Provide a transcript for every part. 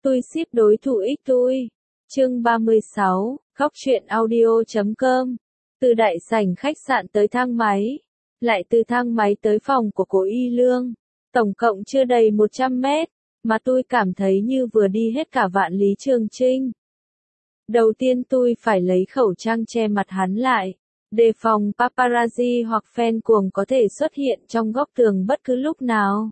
Tôi ship đối thủ ích tôi. Chương 36, Góc truyện audio.com. Từ đại sảnh khách sạn tới thang máy, lại từ thang máy tới phòng của Cố Y Lương. Tổng cộng chưa đầy 100 mét, mà tôi cảm thấy như vừa đi hết cả Vạn Lý Trường Chinh. Đầu tiên tôi phải lấy khẩu trang che mặt hắn lại, đề phòng paparazzi hoặc fan cuồng có thể xuất hiện trong góc tường bất cứ lúc nào.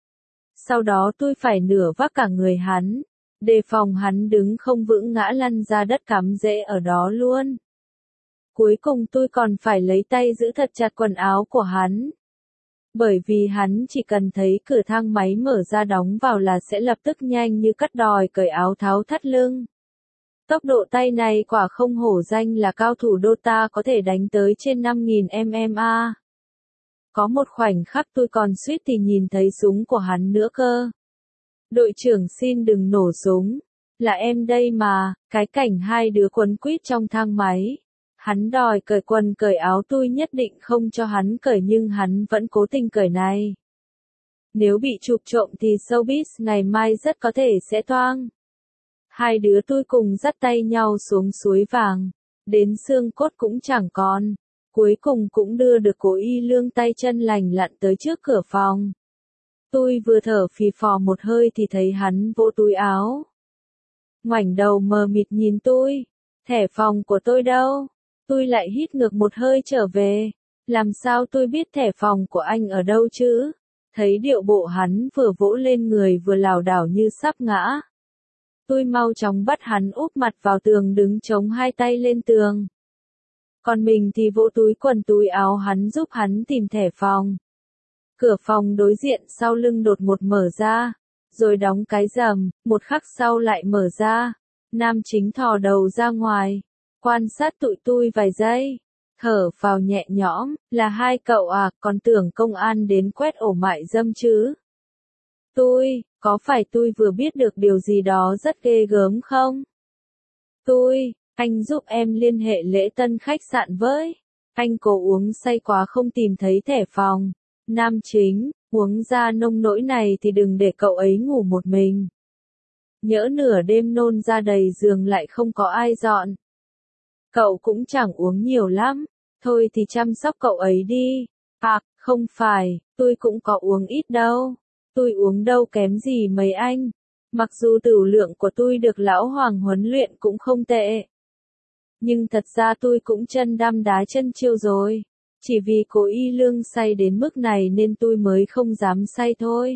Sau đó tôi phải nửa vác cả người hắn, đề phòng hắn đứng không vững ngã lăn ra đất cắm rễ ở đó luôn. Cuối cùng tôi còn phải lấy tay giữ thật chặt quần áo của hắn. Bởi vì hắn chỉ cần thấy cửa thang máy mở ra đóng vào là sẽ lập tức nhanh như cắt đòi cởi áo tháo thắt lưng. Tốc độ tay này quả không hổ danh là cao thủ Dota, có thể đánh tới trên 5.000 MMA. Có một khoảnh khắc tôi còn suýt thì nhìn thấy súng của hắn nữa cơ. Đội trưởng xin đừng nổ súng, là em đây mà. Cái cảnh hai đứa quấn quýt trong thang máy. Hắn đòi cởi quần cởi áo, tôi nhất định không cho hắn cởi nhưng hắn vẫn cố tình cởi này. Nếu bị chụp trộm thì showbiz ngày mai rất có thể sẽ toang. Hai đứa tôi cùng dắt tay nhau xuống suối vàng, đến xương cốt cũng chẳng còn. Cuối cùng cũng đưa được Cố Y Lương tay chân lành lặn tới trước cửa phòng. Tôi vừa thở phì phò một hơi thì thấy hắn vỗ túi áo. Ngoảnh đầu mờ mịt nhìn tôi. Thẻ phòng của tôi đâu? Tôi lại hít ngược một hơi trở về. Làm sao tôi biết thẻ phòng của anh ở đâu chứ? Thấy điệu bộ hắn vừa vỗ lên người vừa lảo đảo như sắp ngã. Tôi mau chóng bắt hắn úp mặt vào tường đứng chống hai tay lên tường. Còn mình thì vỗ túi quần túi áo hắn giúp hắn tìm thẻ phòng. Cửa phòng đối diện sau lưng đột ngột mở ra, rồi đóng cái rầm, một khắc sau lại mở ra. Nam chính thò đầu ra ngoài, quan sát tụi tôi vài giây, thở phào nhẹ nhõm, là hai cậu à, còn tưởng công an đến quét ổ mại dâm chứ. Có phải tôi vừa biết được điều gì đó rất ghê gớm không? Anh giúp em liên hệ lễ tân khách sạn với. Anh cố uống say quá không tìm thấy thẻ phòng. Nam chính, uống ra nông nỗi này thì đừng để cậu ấy ngủ một mình. Nhỡ nửa đêm nôn ra đầy giường lại không có ai dọn. Cậu cũng chẳng uống nhiều lắm, thôi thì chăm sóc cậu ấy đi. À, không phải, tôi cũng có uống ít đâu. Tôi uống đâu kém gì mấy anh. Mặc dù tửu lượng của tôi được lão Hoàng huấn luyện cũng không tệ. Nhưng thật ra tôi cũng chân đăm đá chân chiêu rồi. Chỉ vì Cố Y Lương say đến mức này nên tôi mới không dám say thôi.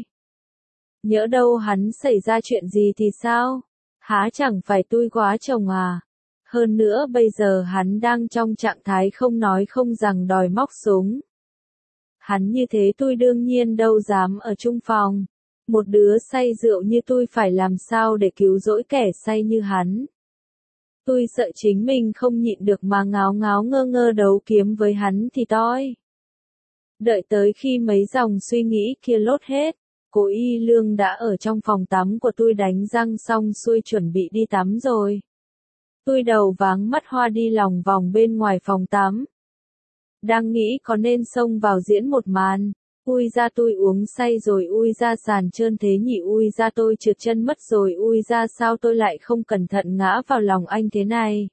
Nhỡ đâu hắn xảy ra chuyện gì thì sao? Há chẳng phải tôi quá chồng à? Hơn nữa bây giờ hắn đang trong trạng thái không nói không rằng đòi móc súng. Hắn như thế tôi đương nhiên đâu dám ở chung phòng. Một đứa say rượu như tôi phải làm sao để cứu rỗi kẻ say như hắn. Tôi sợ chính mình không nhịn được mà ngáo ngáo ngơ ngơ đấu kiếm với hắn thì toi. Đợi tới khi mấy dòng suy nghĩ kia lốt hết, Cố Y Lương đã ở trong phòng tắm của tôi đánh răng xong xuôi chuẩn bị đi tắm rồi. Tôi đầu váng mắt hoa đi lòng vòng bên ngoài phòng tắm. Đang nghĩ có nên xông vào diễn một màn. Ui ra tôi uống say rồi, ui ra sàn trơn thế nhỉ, ui ra tôi trượt chân mất rồi, ui ra sao tôi lại không cẩn thận ngã vào lòng anh thế này.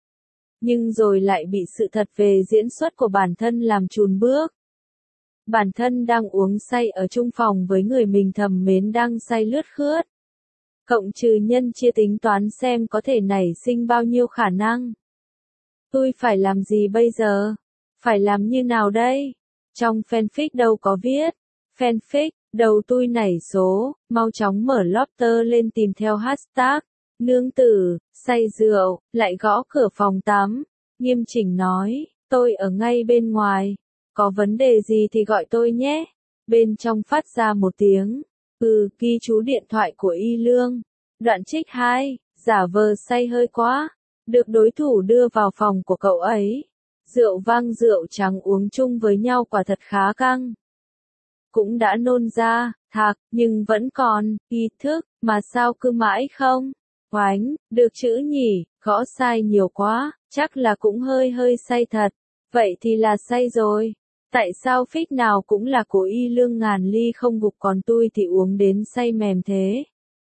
Nhưng rồi lại bị sự thật về diễn xuất của bản thân làm chùn bước. Bản thân đang uống say ở chung phòng với người mình thầm mến đang say lướt khướt. Cộng trừ nhân chia tính toán xem có thể nảy sinh bao nhiêu khả năng. Tôi phải làm gì bây giờ? Phải làm như nào đây? Trong fanfic đâu có viết. Fanfic, đầu tôi nảy số, mau chóng mở Lofter lên tìm theo hashtag. Nương tử, say rượu, lại gõ cửa phòng tắm. Nghiêm chỉnh nói, tôi ở ngay bên ngoài. Có vấn đề gì thì gọi tôi nhé. Bên trong phát ra một tiếng. Ghi chú điện thoại của Y Lương. Đoạn trích 2, giả vờ say hơi quá. Được đối thủ đưa vào phòng của cậu ấy. Rượu vang rượu trắng uống chung với nhau quả thật khá căng. Cũng đã nôn ra, thạc, nhưng vẫn còn, ý thức, mà sao cứ mãi không? Oánh, được chữ nhỉ, gõ sai nhiều quá, chắc là cũng hơi say thật. Vậy thì là say rồi. Tại sao fic nào cũng là Cố Y Lương ngàn ly không gục còn tôi thì uống đến say mềm thế?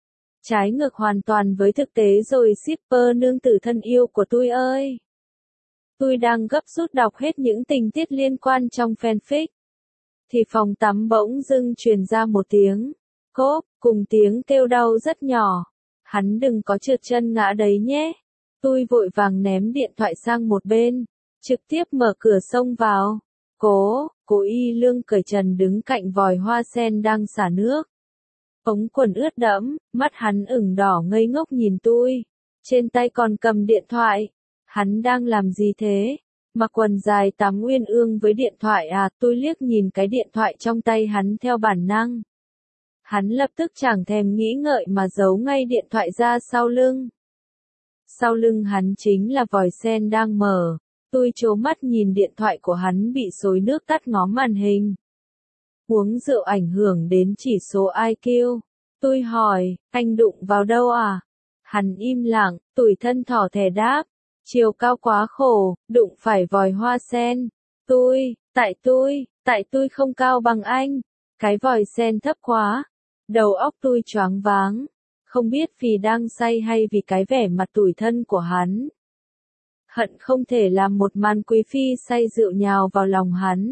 Trái ngược hoàn toàn với thực tế rồi shipper nương tử thân yêu của tôi ơi. Tôi đang gấp rút đọc hết những tình tiết liên quan trong fanfic. Thì phòng tắm bỗng dưng truyền ra một tiếng cốp, cùng tiếng kêu đau rất nhỏ. Hắn đừng có trượt chân ngã đấy nhé. Tôi vội vàng ném điện thoại sang một bên, trực tiếp mở cửa xông vào. Cố Y Lương cởi trần đứng cạnh vòi hoa sen đang xả nước. Ống quần ướt đẫm, mắt hắn ửng đỏ ngây ngốc nhìn tôi. Trên tay còn cầm điện thoại. Hắn đang làm gì thế? Mặc quần dài tắm uyên ương với điện thoại à? Tôi liếc nhìn cái điện thoại trong tay hắn theo bản năng. Hắn lập tức chẳng thèm nghĩ ngợi mà giấu ngay điện thoại ra sau lưng. Sau lưng hắn chính là vòi sen đang mở. Tôi trố mắt nhìn điện thoại của hắn bị xối nước tắt ngóm màn hình. Uống rượu ảnh hưởng đến chỉ số IQ. Tôi hỏi, anh đụng vào đâu à? Hắn im lặng, tủi thân thỏ thẻ đáp. Chiều cao quá khổ, đụng phải vòi hoa sen. Tại tôi không cao bằng anh. Cái vòi sen thấp quá. Đầu óc tôi choáng váng. Không biết vì đang say hay vì cái vẻ mặt tủi thân của hắn. Hận không thể làm một màn quý phi say rượu nhào vào lòng hắn.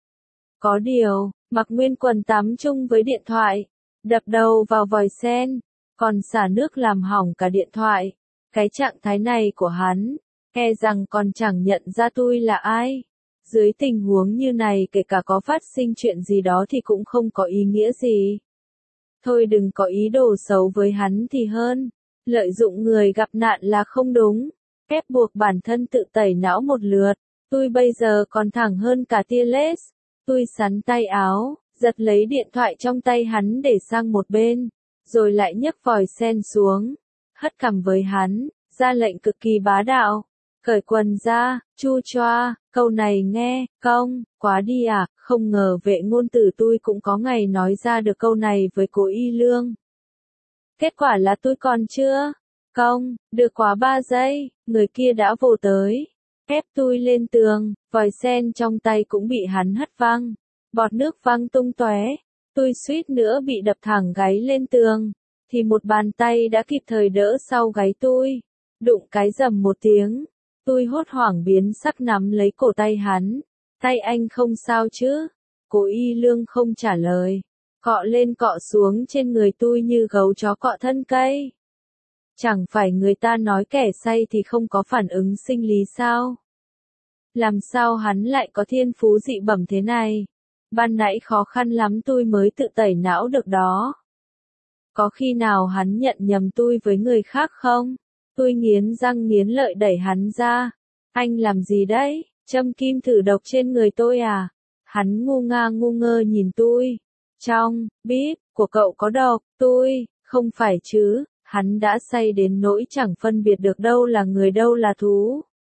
Có điều, mặc nguyên quần tắm chung với điện thoại, đập đầu vào vòi sen, còn xả nước làm hỏng cả điện thoại. Cái trạng thái này của hắn, e rằng còn chẳng nhận ra tôi là ai. Dưới tình huống như này kể cả có phát sinh chuyện gì đó thì cũng không có ý nghĩa gì. Thôi đừng có ý đồ xấu với hắn thì hơn. Lợi dụng người gặp nạn là không đúng. Ép buộc bản thân tự tẩy não một lượt. Tôi bây giờ còn thẳng hơn cả tia laser. Tôi sắn tay áo, giật lấy điện thoại trong tay hắn để sang một bên, rồi lại nhấc vòi sen xuống, hất cằm với hắn, ra lệnh cực kỳ bá đạo. Cởi quần ra, chu choa, câu này nghe, cong, quá đi à, không ngờ vệ ngôn tử tôi cũng có ngày nói ra được câu này với Cố Y Lương. Kết quả là tôi còn chưa, cong, được quá 3 giây, người kia đã vồ tới, ép tôi lên tường, vòi sen trong tay cũng bị hắn hất văng, bọt nước văng tung tóe, tôi suýt nữa bị đập thẳng gáy lên tường, thì một bàn tay đã kịp thời đỡ sau gáy tôi, đụng cái rầm một tiếng. Tôi hốt hoảng biến sắc nắm lấy cổ tay hắn. Tay anh không sao chứ? Cố Y Lương không trả lời. Cọ lên cọ xuống trên người tôi như gấu chó cọ thân cây. Chẳng phải người ta nói kẻ say thì không có phản ứng sinh lý sao? Làm sao hắn lại có thiên phú dị bẩm thế này? Ban nãy khó khăn lắm tôi mới tự tẩy não được đó. Có khi nào hắn nhận nhầm tôi với người khác không? Tôi nghiến răng nghiến lợi đẩy hắn ra. Anh làm gì đấy? Châm kim thử độc trên người tôi à? Hắn ngu ngơ nhìn tôi. Trong bíp của cậu có độc, tôi, không phải chứ, hắn đã say đến nỗi chẳng phân biệt được đâu là người đâu là thú.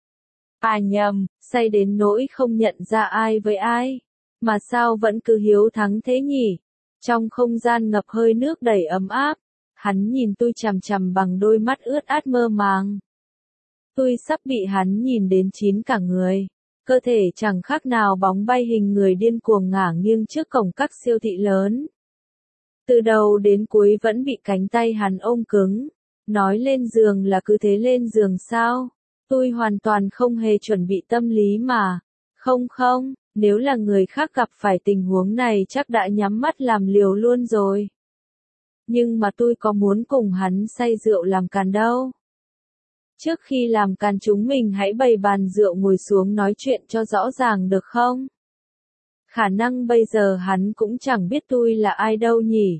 À nhầm, say đến nỗi không nhận ra ai với ai. Mà sao vẫn cứ hiếu thắng thế nhỉ? Trong không gian ngập hơi nước đầy ấm áp. Hắn nhìn tôi chằm chằm bằng đôi mắt ướt át mơ màng. Tôi sắp bị hắn nhìn đến chín cả người. Cơ thể chẳng khác nào bóng bay hình người điên cuồng ngả nghiêng trước cổng các siêu thị lớn. Từ đầu đến cuối vẫn bị cánh tay hắn ôm cứng. Nói lên giường là cứ thế lên giường sao? Tôi hoàn toàn không hề chuẩn bị tâm lý mà. Không, nếu là người khác gặp phải tình huống này chắc đã nhắm mắt làm liều luôn rồi. Nhưng mà tôi có muốn cùng hắn say rượu làm càn đâu. Trước khi làm càn chúng mình hãy bày bàn rượu ngồi xuống nói chuyện cho rõ ràng được không? Khả năng bây giờ hắn cũng chẳng biết tôi là ai đâu nhỉ.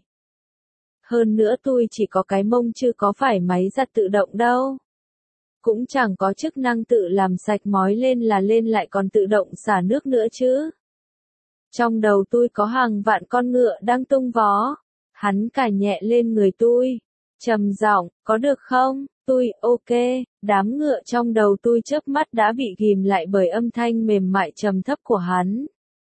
Hơn nữa tôi chỉ có cái mông chứ có phải máy giặt tự động đâu. Cũng chẳng có chức năng tự làm sạch mói lên là lên lại còn tự động xả nước nữa chứ. Trong đầu tôi có hàng vạn con ngựa đang tung vó. Hắn cài nhẹ lên người tôi. Trầm giọng, có được không? Tôi, ok. Đám ngựa trong đầu tôi chớp mắt đã bị ghìm lại bởi âm thanh mềm mại trầm thấp của hắn.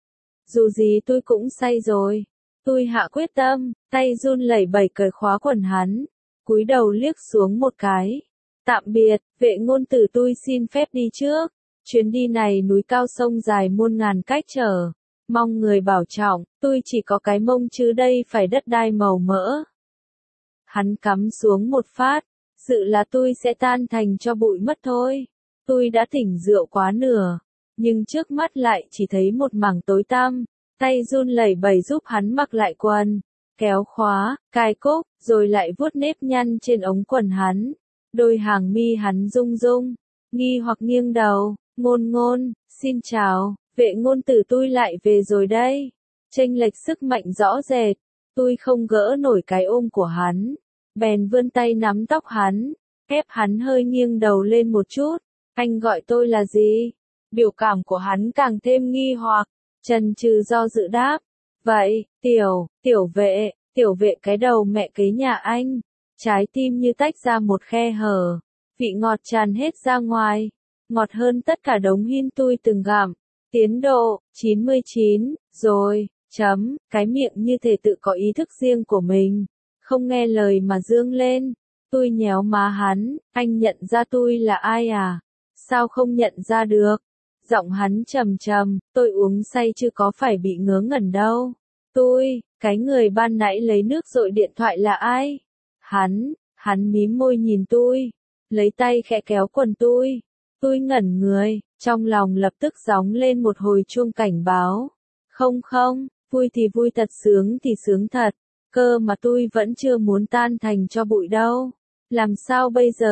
Dù gì tôi cũng say rồi. Tôi hạ quyết tâm, tay run lẩy bẩy cởi khóa quần hắn. Cúi đầu liếc xuống một cái. Tạm biệt, vệ ngôn tử tôi xin phép đi trước. Chuyến đi này núi cao sông dài muôn ngàn cách trở. Mong người bảo trọng, tôi chỉ có cái mông chứ đây phải đất đai màu mỡ. Hắn cắm xuống một phát, dự là tôi sẽ tan thành cho bụi mất thôi. Tôi đã tỉnh rượu quá nửa, nhưng trước mắt lại chỉ thấy một mảng tối tăm, tay run lẩy bẩy giúp hắn mặc lại quần, kéo khóa, cài cúc, rồi lại vuốt nếp nhăn trên ống quần hắn. Đôi hàng mi hắn rung rung, nghi hoặc nghiêng đầu, Ngôn Ngôn, xin chào, vệ ngôn tử tôi lại về rồi đây. Chênh lệch sức mạnh rõ rệt, tôi không gỡ nổi cái ôm của hắn, bèn vươn tay nắm tóc hắn, ép hắn hơi nghiêng đầu lên một chút. Anh gọi tôi là gì? Biểu cảm của hắn càng thêm nghi hoặc, chần chừ do dự đáp. Vậy, tiểu vệ cái đầu mẹ kế nhà anh. Trái tim như tách ra một khe hở, vị ngọt tràn hết ra ngoài, ngọt hơn tất cả đống hin tui từng gặm. Tiến độ, 99, rồi, cái miệng như thể tự có ý thức riêng của mình, không nghe lời mà dương lên. Tôi nhéo má hắn, anh nhận ra tôi là ai à? Sao không nhận ra được? Giọng hắn trầm trầm, tôi uống say chứ có phải bị ngớ ngẩn đâu. Cái người ban nãy lấy nước dội điện thoại là ai? Hắn mím môi nhìn tôi, lấy tay khẽ kéo quần tôi. Tôi ngẩn người, trong lòng lập tức gióng lên một hồi chuông cảnh báo. Không, vui thì vui thật, sướng thì sướng thật, cơ mà tôi vẫn chưa muốn tan thành cho bụi đâu. Làm sao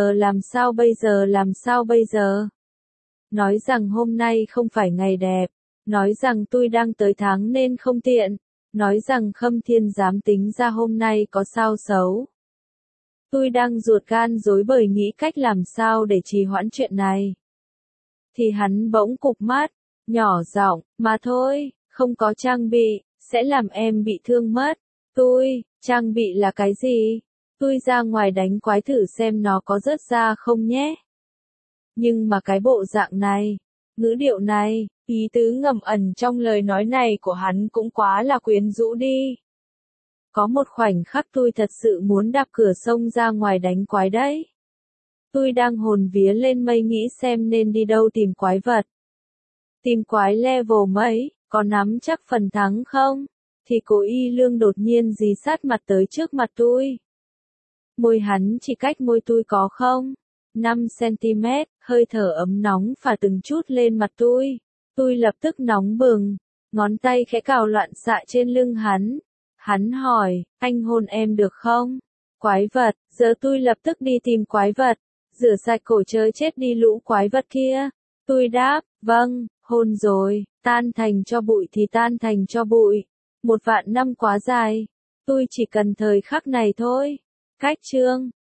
bây giờ? Nói rằng hôm nay không phải ngày đẹp, nói rằng tôi đang tới tháng nên không tiện, nói rằng Khâm Thiên dám tính ra hôm nay có sao xấu. Tôi đang ruột gan rối bời nghĩ cách làm sao để trì hoãn chuyện này. Thì hắn bỗng cụp mắt, nhỏ giọng, mà thôi, không có trang bị, sẽ làm em bị thương mất. Trang bị là cái gì? Tôi ra ngoài đánh quái thử xem nó có rớt ra không nhé. Nhưng mà cái bộ dạng này, ngữ điệu này, ý tứ ngầm ẩn trong lời nói này của hắn cũng quá là quyến rũ đi. Có một khoảnh khắc tôi thật sự muốn đạp cửa sông ra ngoài đánh quái đấy. Tôi đang hồn vía lên mây nghĩ xem nên đi đâu tìm quái vật. Tìm quái level mấy, có nắm chắc phần thắng không? Thì Cố Y Lương đột nhiên dí sát mặt tới trước mặt tôi. Môi hắn chỉ cách môi tôi có không? 5 cm, hơi thở ấm nóng phả từng chút lên mặt tôi. Tôi lập tức nóng bừng, ngón tay khẽ cào loạn xạ trên lưng hắn. Hắn hỏi, anh hôn em được không? Quái vật, giờ tôi lập tức đi tìm quái vật, rửa sạch cổ chớ chết đi lũ quái vật kia. Tôi đáp, vâng, hôn rồi, tan thành cho bụi thì tan thành cho bụi. 1 vạn năm quá dài, tôi chỉ cần thời khắc này thôi. Cách chương